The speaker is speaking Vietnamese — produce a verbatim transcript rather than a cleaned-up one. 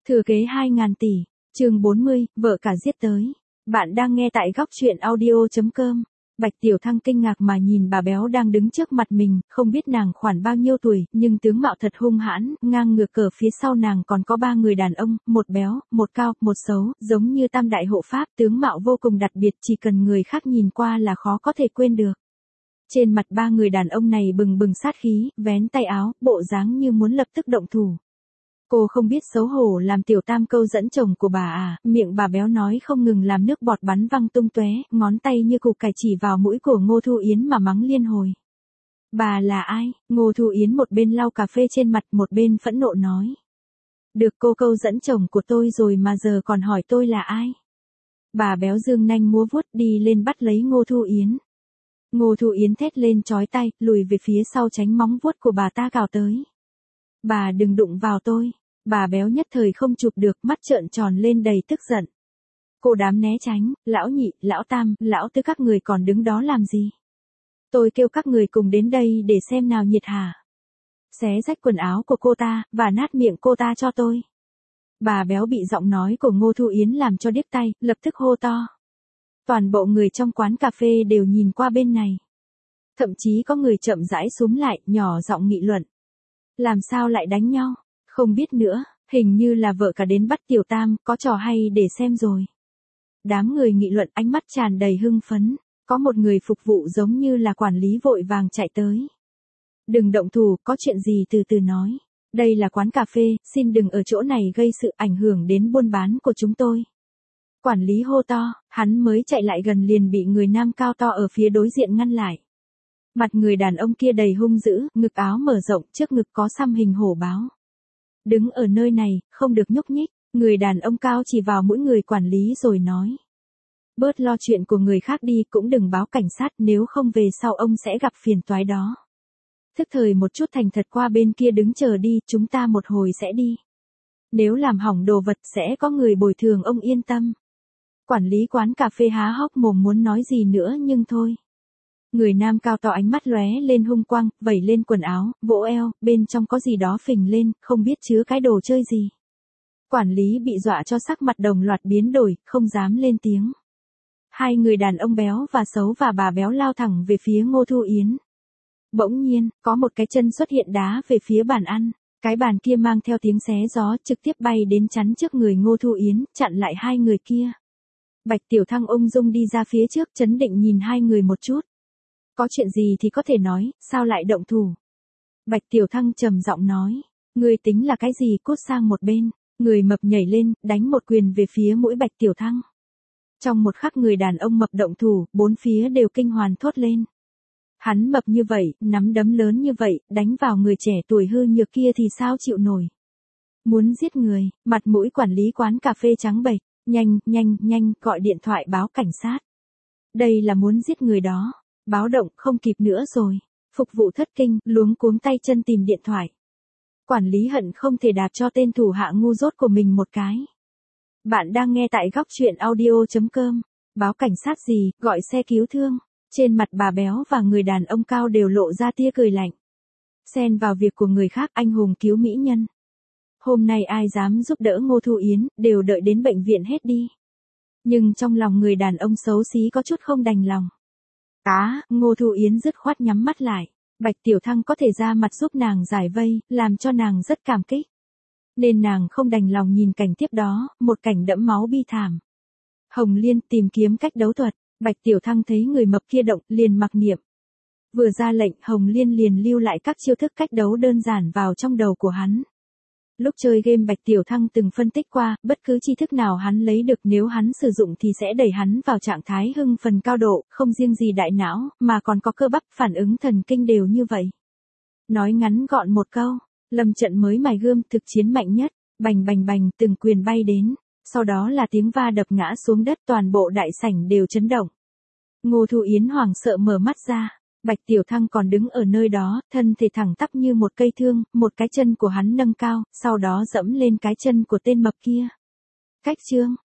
Thừa kế hai ngàn tỷ, chương bốn mươi, vợ cả giết tới. Bạn đang nghe tại góc truyện audio chấm com. Bạch Tiểu Thăng kinh ngạc mà nhìn bà béo đang đứng trước mặt mình, không biết nàng khoảng bao nhiêu tuổi, nhưng tướng mạo thật hung hãn, ngang ngược cờ phía sau nàng còn có ba người đàn ông, một béo, một cao, một xấu, giống như tam đại hộ pháp, tướng mạo vô cùng đặc biệt, chỉ cần người khác nhìn qua là khó có thể quên được. Trên mặt ba người đàn ông này bừng bừng sát khí, vén tay áo, bộ dáng như muốn lập tức động thủ. Cô không biết xấu hổ làm tiểu tam câu dẫn chồng của bà à, miệng bà béo nói không ngừng làm nước bọt bắn văng tung tóe, ngón tay như cục cải chỉ vào mũi của Ngô Thu Yến mà mắng liên hồi. Bà là ai? Ngô Thu Yến một bên lau cà phê trên mặt một bên phẫn nộ nói. Được cô câu dẫn chồng của tôi rồi mà giờ còn hỏi tôi là ai? Bà béo dương nanh múa vuốt đi lên bắt lấy Ngô Thu Yến. Ngô Thu Yến thét lên chói tai, lùi về phía sau tránh móng vuốt của bà ta cào tới. Bà đừng đụng vào tôi. Bà béo nhất thời không chụp được, mắt trợn tròn lên đầy tức giận. Cô đám né tránh, lão nhị, lão tam, lão tứ các người còn đứng đó làm gì? Tôi kêu các người cùng đến đây để xem nào nhiệt hả? Xé rách quần áo của cô ta, và nát miệng cô ta cho tôi. Bà béo bị giọng nói của Ngô Thu Yến làm cho điếc tay, lập tức hô to. Toàn bộ người trong quán cà phê đều nhìn qua bên này. Thậm chí có người chậm rãi xúm lại, nhỏ giọng nghị luận. Làm sao lại đánh nhau? Không biết nữa, hình như là vợ cả đến bắt tiểu tam, có trò hay để xem rồi. Đám người nghị luận ánh mắt tràn đầy hưng phấn, có một người phục vụ giống như là quản lý vội vàng chạy tới. Đừng động thủ, có chuyện gì từ từ nói. Đây là quán cà phê, xin đừng ở chỗ này gây sự ảnh hưởng đến buôn bán của chúng tôi. Quản lý hô to, hắn mới chạy lại gần liền bị người nam cao to ở phía đối diện ngăn lại. Mặt người đàn ông kia đầy hung dữ, ngực áo mở rộng, trước ngực có xăm hình hổ báo. Đứng ở nơi này, không được nhúc nhích, người đàn ông cao chỉ vào mỗi người quản lý rồi nói. Bớt lo chuyện của người khác đi, cũng đừng báo cảnh sát, nếu không về sau ông sẽ gặp phiền toái đó. Thức thời một chút thành thật qua bên kia đứng chờ đi, chúng ta một hồi sẽ đi. Nếu làm hỏng đồ vật sẽ có người bồi thường, ông yên tâm. Quản lý quán cà phê há hốc mồm muốn nói gì nữa nhưng thôi. Người nam cao to ánh mắt lóe lên hung quang, vẩy lên quần áo, vỗ eo, bên trong có gì đó phình lên, không biết chứa cái đồ chơi gì. Quản lý bị dọa cho sắc mặt đồng loạt biến đổi, không dám lên tiếng. Hai người đàn ông béo và xấu và bà béo lao thẳng về phía Ngô Thu Yến. Bỗng nhiên, có một cái chân xuất hiện đá về phía bàn ăn, cái bàn kia mang theo tiếng xé gió trực tiếp bay đến chắn trước người Ngô Thu Yến, chặn lại hai người kia. Bạch Tiểu Thăng ung dung đi ra phía trước, trấn định nhìn hai người một chút. Có chuyện gì thì có thể nói, sao lại động thủ? Bạch Tiểu Thăng trầm giọng nói, ngươi tính là cái gì, cút sang một bên. Người mập nhảy lên, đánh một quyền về phía mũi Bạch Tiểu Thăng. Trong một khắc người đàn ông mập động thủ, bốn phía đều kinh hoàn thốt lên. Hắn mập như vậy, nắm đấm lớn như vậy, đánh vào người trẻ tuổi hư nhược kia thì sao chịu nổi? Muốn giết người, mặt mũi quản lý quán cà phê trắng bệch, nhanh, nhanh, nhanh, gọi điện thoại báo cảnh sát. Đây là muốn giết người đó. Báo động, không kịp nữa rồi. Phục vụ thất kinh, luống cuống tay chân tìm điện thoại. Quản lý hận không thể đạp cho tên thủ hạ ngu dốt của mình một cái. Bạn đang nghe tại góc truyện audio chấm com. Báo cảnh sát gì, gọi xe cứu thương. Trên mặt bà béo và người đàn ông cao đều lộ ra tia cười lạnh. Xen vào việc của người khác, anh hùng cứu mỹ nhân. Hôm nay ai dám giúp đỡ Ngô Thu Yến, đều đợi đến bệnh viện hết đi. Nhưng trong lòng người đàn ông xấu xí có chút không đành lòng. Á, Ngô Thu Yến dứt khoát nhắm mắt lại. Bạch Tiểu Thăng có thể ra mặt giúp nàng giải vây, làm cho nàng rất cảm kích. Nên nàng không đành lòng nhìn cảnh tiếp đó, một cảnh đẫm máu bi thảm. Hồng Liên tìm kiếm cách đấu thuật, Bạch Tiểu Thăng thấy người mập kia động, liền mặc niệm. Vừa ra lệnh, Hồng Liên liền lưu lại các chiêu thức cách đấu đơn giản vào trong đầu của hắn. Lúc chơi game Bạch Tiểu Thăng từng phân tích qua, bất cứ tri thức nào hắn lấy được nếu hắn sử dụng thì sẽ đẩy hắn vào trạng thái hưng phấn cao độ, không riêng gì đại não, mà còn có cơ bắp, phản ứng thần kinh đều như vậy. Nói ngắn gọn một câu, lâm trận mới mài gươm, thực chiến mạnh nhất, bành bành bành, từng quyền bay đến, sau đó là tiếng va đập ngã xuống đất, toàn bộ đại sảnh đều chấn động. Ngô Thu Yến hoảng sợ mở mắt ra. Bạch Tiểu Thăng còn đứng ở nơi đó, thân thể thẳng tắp như một cây thương, một cái chân của hắn nâng cao, sau đó dẫm lên cái chân của tên mập kia. Cách chương,